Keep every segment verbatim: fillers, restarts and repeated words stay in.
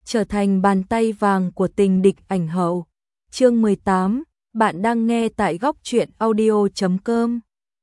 trở thành bàn tay vàng của tình địch ảnh hậu. Chương mười tám, bạn đang nghe tại góc truyện audio chấm com.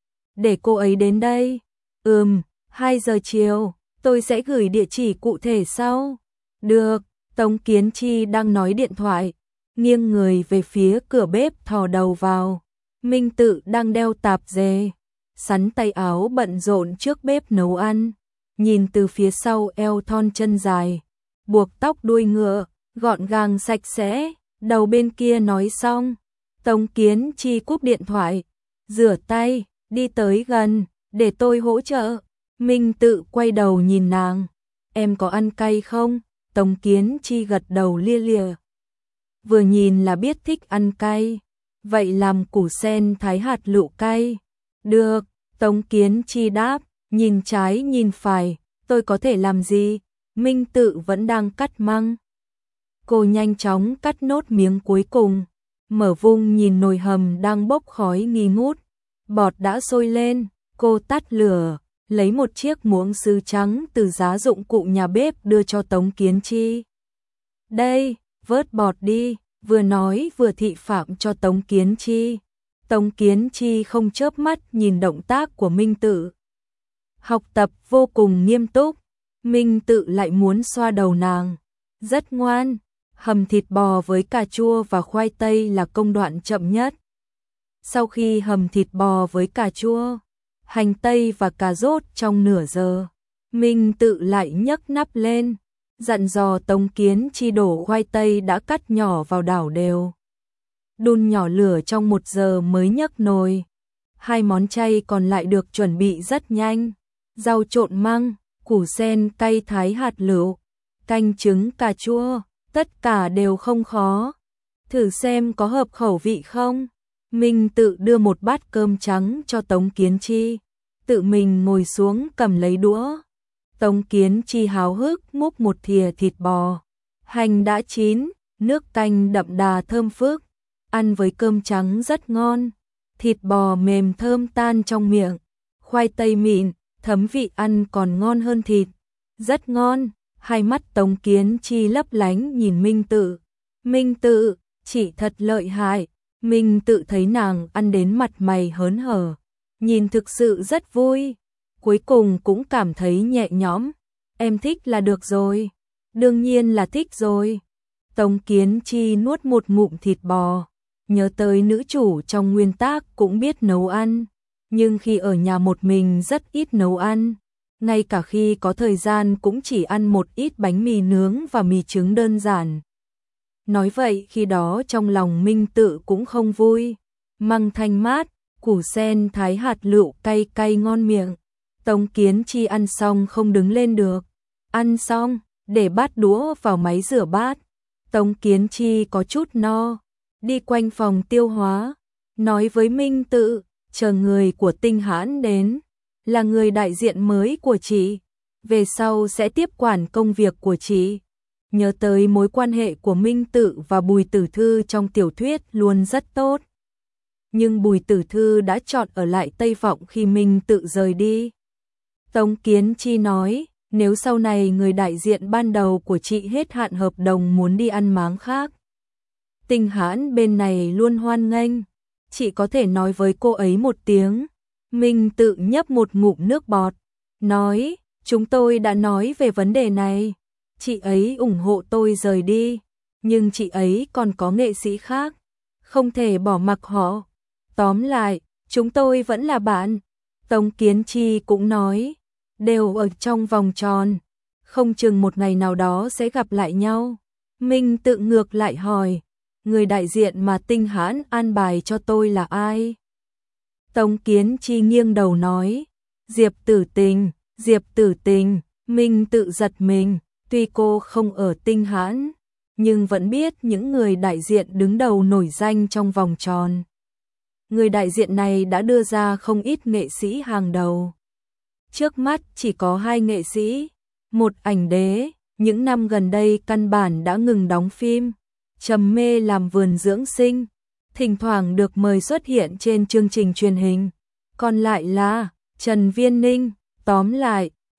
Để cô ấy đến đây. Ừm, hai giờ chiều, tôi sẽ gửi địa chỉ cụ thể sau. Được, Tống Kiến Chi đang nói điện thoại, nghiêng người về phía cửa bếp thò đầu vào. Minh Tự đang đeo tạp dề, sắn tay áo bận rộn trước bếp nấu ăn. Nhìn từ phía sau eo thon chân dài, buộc tóc đuôi ngựa, gọn gàng sạch sẽ. Đầu bên kia nói xong, Tống Kiến Chi cúp điện thoại, rửa tay, đi tới gần, để tôi hỗ trợ. Minh Tự quay đầu nhìn nàng, em có ăn cay không? Tống Kiến Chi gật đầu lia lịa. Vừa nhìn là biết thích ăn cay, vậy làm củ sen thái hạt lựu cay. Được, Tống Kiến Chi đáp, nhìn trái nhìn phải, tôi có thể làm gì? Minh Tự vẫn đang cắt măng. Cô nhanh chóng cắt nốt miếng cuối cùng, mở vung nhìn nồi hầm đang bốc khói nghi ngút. Bọt đã sôi lên, cô tắt lửa, lấy một chiếc muỗng sứ trắng từ giá dụng cụ nhà bếp đưa cho Tống Kiến Chi. Đây, vớt bọt đi, vừa nói vừa thị phạm cho Tống Kiến Chi. Tống Kiến Chi không chớp mắt nhìn động tác của Minh Tự. Học tập vô cùng nghiêm túc, Minh Tự lại muốn xoa đầu nàng. Rất ngoan, hầm thịt bò với cà chua và khoai tây là công đoạn chậm nhất. Sau khi hầm thịt bò với cà chua, hành tây và cà rốt trong nửa giờ, Minh Tự lại nhấc nắp lên, dặn dò Tống Kiến Chi đổ khoai tây đã cắt nhỏ vào đảo đều. Đun nhỏ lửa trong một giờ mới nhấc nồi. Hai món chay còn lại được chuẩn bị rất nhanh. Rau trộn măng, củ sen cay thái hạt lựu, canh trứng cà chua, tất cả đều không khó. Thử xem có hợp khẩu vị không? Minh Tự đưa một bát cơm trắng cho Tống Kiến Chi, tự mình ngồi xuống cầm lấy đũa. Tống Kiến Chi háo hức múc một thìa thịt bò. Hành đã chín, nước canh đậm đà thơm phức, ăn với cơm trắng rất ngon. Thịt bò mềm thơm tan trong miệng, khoai tây mịn, thấm vị ăn còn ngon hơn thịt. Rất ngon, hai mắt Tống Kiến Chi lấp lánh nhìn Minh Tự. Minh Tự, chị thật lợi hại. Minh Tự thấy nàng ăn đến mặt mày hớn hở, nhìn thực sự rất vui. Cuối cùng cũng cảm thấy nhẹ nhõm. Em thích là được rồi. Đương nhiên là thích rồi. Tống Kiến Chi nuốt một ngụm thịt bò, nhớ tới nữ chủ trong nguyên tác cũng biết nấu ăn, nhưng khi ở nhà một mình rất ít nấu ăn, ngay cả khi có thời gian cũng chỉ ăn một ít bánh mì nướng và mì trứng đơn giản. Nói vậy khi đó trong lòng Minh Tự cũng không vui. Măng thanh mát, củ sen thái hạt lựu cay cay ngon miệng. Tống Kiến Chi ăn xong không đứng lên được. Ăn xong, để bát đũa vào máy rửa bát. Tống Kiến Chi có chút no, đi quanh phòng tiêu hóa, nói với Minh Tự, chờ người của Tinh Hãn đến, là người đại diện mới của chị, về sau sẽ tiếp quản công việc của chị. Nhớ tới mối quan hệ của Minh Tự và Bùi Tử Thư trong tiểu thuyết luôn rất tốt. Nhưng Bùi Tử Thư đã chọn ở lại Tây Vọng khi Minh Tự rời đi. Tống Kiến Chi nói, nếu sau này người đại diện ban đầu của chị hết hạn hợp đồng muốn đi ăn máng khác, Tinh Hãn bên này luôn hoan nghênh, chị có thể nói với cô ấy một tiếng. Minh Tự nhấp một ngụm nước bọt, nói, chúng tôi đã nói về vấn đề này. Chị ấy ủng hộ tôi rời đi, nhưng chị ấy còn có nghệ sĩ khác, không thể bỏ mặc họ. Tóm lại, chúng tôi vẫn là bạn. Tống Kiến Chi cũng nói, đều ở trong vòng tròn, không chừng một ngày nào đó sẽ gặp lại nhau. Minh Tự ngược lại hỏi, người đại diện mà Tinh Hãn an bài cho tôi là ai? Tống Kiến Chi nghiêng đầu nói, Diệp Tử Tình. Diệp Tử Tình. Minh Tự giật mình, tuy cô không ở Tinh Hãn, nhưng vẫn biết những người đại diện đứng đầu nổi danh trong vòng tròn. Người đại diện này đã đưa ra không ít nghệ sĩ hàng đầu. Trước mắt chỉ có hai nghệ sĩ, một ảnh đế, những năm gần đây căn bản đã ngừng đóng phim, trầm mê làm vườn dưỡng sinh, thỉnh thoảng được mời xuất hiện trên chương trình truyền hình. Còn lại là Trần Viên Ninh. Tóm lại,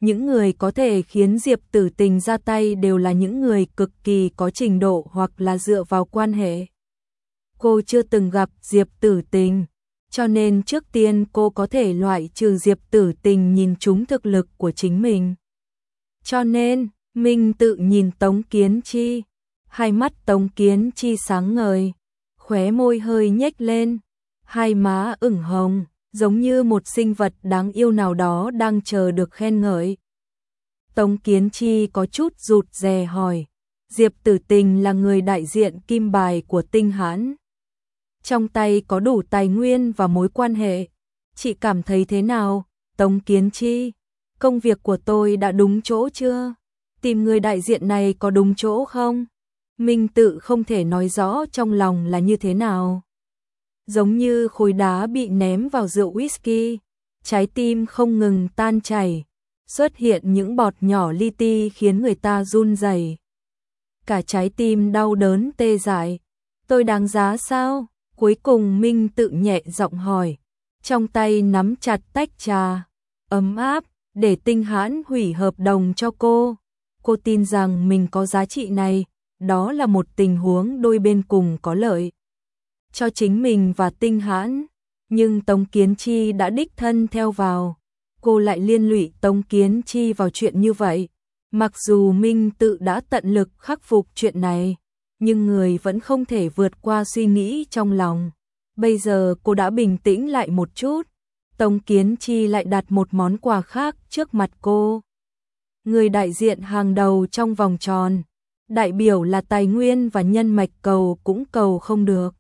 những người có thể khiến Diệp Tử Tình ra tay đều là những người cực kỳ có trình độ hoặc là dựa vào quan hệ. Cô chưa từng gặp Diệp Tử Tình, cho nên trước tiên cô có thể loại trừ Diệp Tử Tình nhìn trúng thực lực của chính mình. Cho nên, Minh Tự nhìn Tống Kiến Chi, hai mắt Tống Kiến Chi sáng ngời, khóe môi hơi nhếch lên, hai má ửng hồng, giống như một sinh vật đáng yêu nào đó đang chờ được khen ngợi. Tống Kiến Chi có chút rụt rè hỏi, Diệp Tử Tình là người đại diện kim bài của Tinh Hãn. Trong tay có đủ tài nguyên và mối quan hệ. Chị cảm thấy thế nào, Tống Kiến Chi? Công việc của tôi đã đúng chỗ chưa? Tìm người đại diện này có đúng chỗ không? Minh Tự không thể nói rõ trong lòng là như thế nào. Giống như khối đá bị ném vào rượu whisky, trái tim không ngừng tan chảy, xuất hiện những bọt nhỏ li ti khiến người ta run rẩy. Cả trái tim đau đớn tê dại. Tôi đáng giá sao? Cuối cùng Minh Tự nhẹ giọng hỏi, trong tay nắm chặt tách trà ấm áp để Tinh Hãn hủy hợp đồng cho cô. Cô tin rằng mình có giá trị này, đó là một tình huống đôi bên cùng có lợi cho chính mình và Tinh Hãn, nhưng Tống Kiến Chi đã đích thân theo vào, cô lại liên lụy Tống Kiến Chi vào chuyện như vậy. Mặc dù Minh Tự đã tận lực khắc phục chuyện này, nhưng người vẫn không thể vượt qua suy nghĩ trong lòng. Bây giờ cô đã bình tĩnh lại một chút, Tống Kiến Chi lại đặt một món quà khác trước mặt cô. Người đại diện hàng đầu trong vòng tròn, đại biểu là tài nguyên và nhân mạch cầu cũng cầu không được.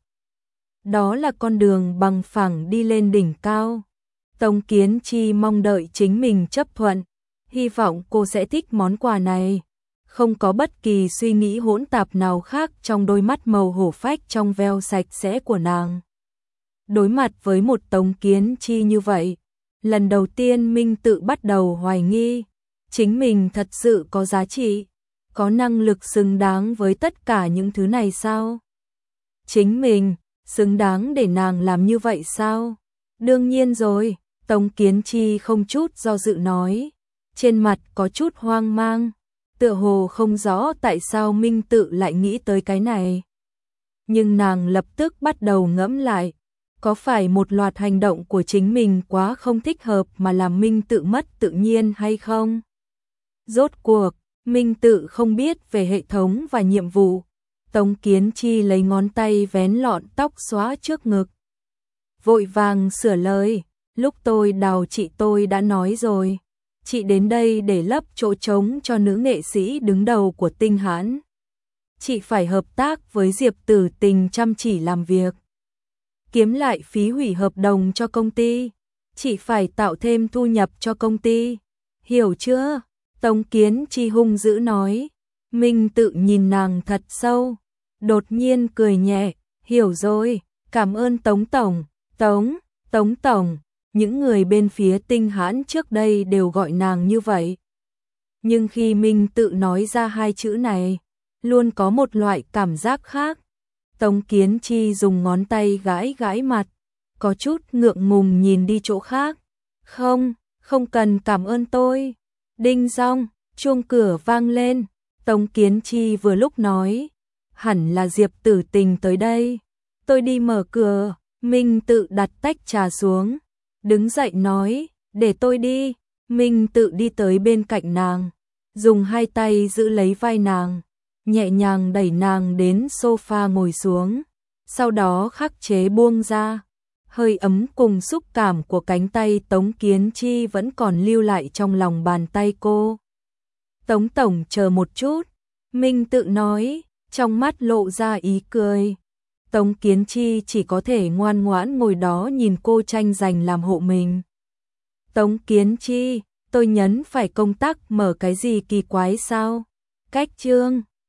Đó là con đường bằng phẳng đi lên đỉnh cao. Tống Kiến Chi mong đợi chính mình chấp thuận, hy vọng cô sẽ thích món quà này. Không có bất kỳ suy nghĩ hỗn tạp nào khác trong đôi mắt màu hổ phách trong veo sạch sẽ của nàng. Đối mặt với một Tống Kiến Chi như vậy, lần đầu tiên Minh Tự bắt đầu hoài nghi, chính mình thật sự có giá trị, có năng lực xứng đáng với tất cả những thứ này sao? Chính mình, xứng đáng để nàng làm như vậy sao? Đương nhiên rồi, Tống Kiến Chi không chút do dự nói, trên mặt có chút hoang mang, tựa hồ không rõ tại sao Minh Tự lại nghĩ tới cái này. Nhưng nàng lập tức bắt đầu ngẫm lại, có phải một loạt hành động của chính mình quá không thích hợp mà làm Minh Tự mất tự nhiên hay không? Rốt cuộc, Minh Tự không biết về hệ thống và nhiệm vụ. Tống Kiến Chi lấy ngón tay vén lọn tóc xóa trước ngực, vội vàng sửa lời, lúc tôi đào chị tôi đã nói rồi, chị đến đây để lấp chỗ trống cho nữ nghệ sĩ đứng đầu của Tinh Hãn. Chị phải hợp tác với Diệp Tử Tình chăm chỉ làm việc, kiếm lại phí hủy hợp đồng cho công ty, chị phải tạo thêm thu nhập cho công ty, hiểu chưa? Tống Kiến Chi hung dữ nói. Minh Tự nhìn nàng thật sâu, đột nhiên cười nhẹ, hiểu rồi, cảm ơn Tống Tổng. Tống, Tống Tổng, những người bên phía Tinh Hãn trước đây đều gọi nàng như vậy. Nhưng khi Minh Tự nói ra hai chữ này, luôn có một loại cảm giác khác. Tống Kiến Chi dùng ngón tay gãi gãi mặt, có chút ngượng ngùng nhìn đi chỗ khác. Không, không cần cảm ơn tôi. Đinh dong, chuông cửa vang lên. Tống Kiến Chi vừa lúc nói, hẳn là Diệp Tử Tình tới đây. Tôi đi mở cửa. Minh Tự đặt tách trà xuống, đứng dậy nói, để tôi đi. Minh Tự đi tới bên cạnh nàng, dùng hai tay giữ lấy vai nàng, nhẹ nhàng đẩy nàng đến sofa ngồi xuống, sau đó khắc chế buông ra. Hơi ấm cùng xúc cảm của cánh tay Tống Kiến Chi vẫn còn lưu lại trong lòng bàn tay cô. Tống Tổng chờ một chút, Minh Tự nói, trong mắt lộ ra ý cười. Tống Kiến Chi chỉ có thể ngoan ngoãn ngồi đó nhìn cô tranh giành làm hộ mình. Tống Kiến Chi, tôi nhấn phải công tắc mở cái gì kỳ quái sao? Cách chương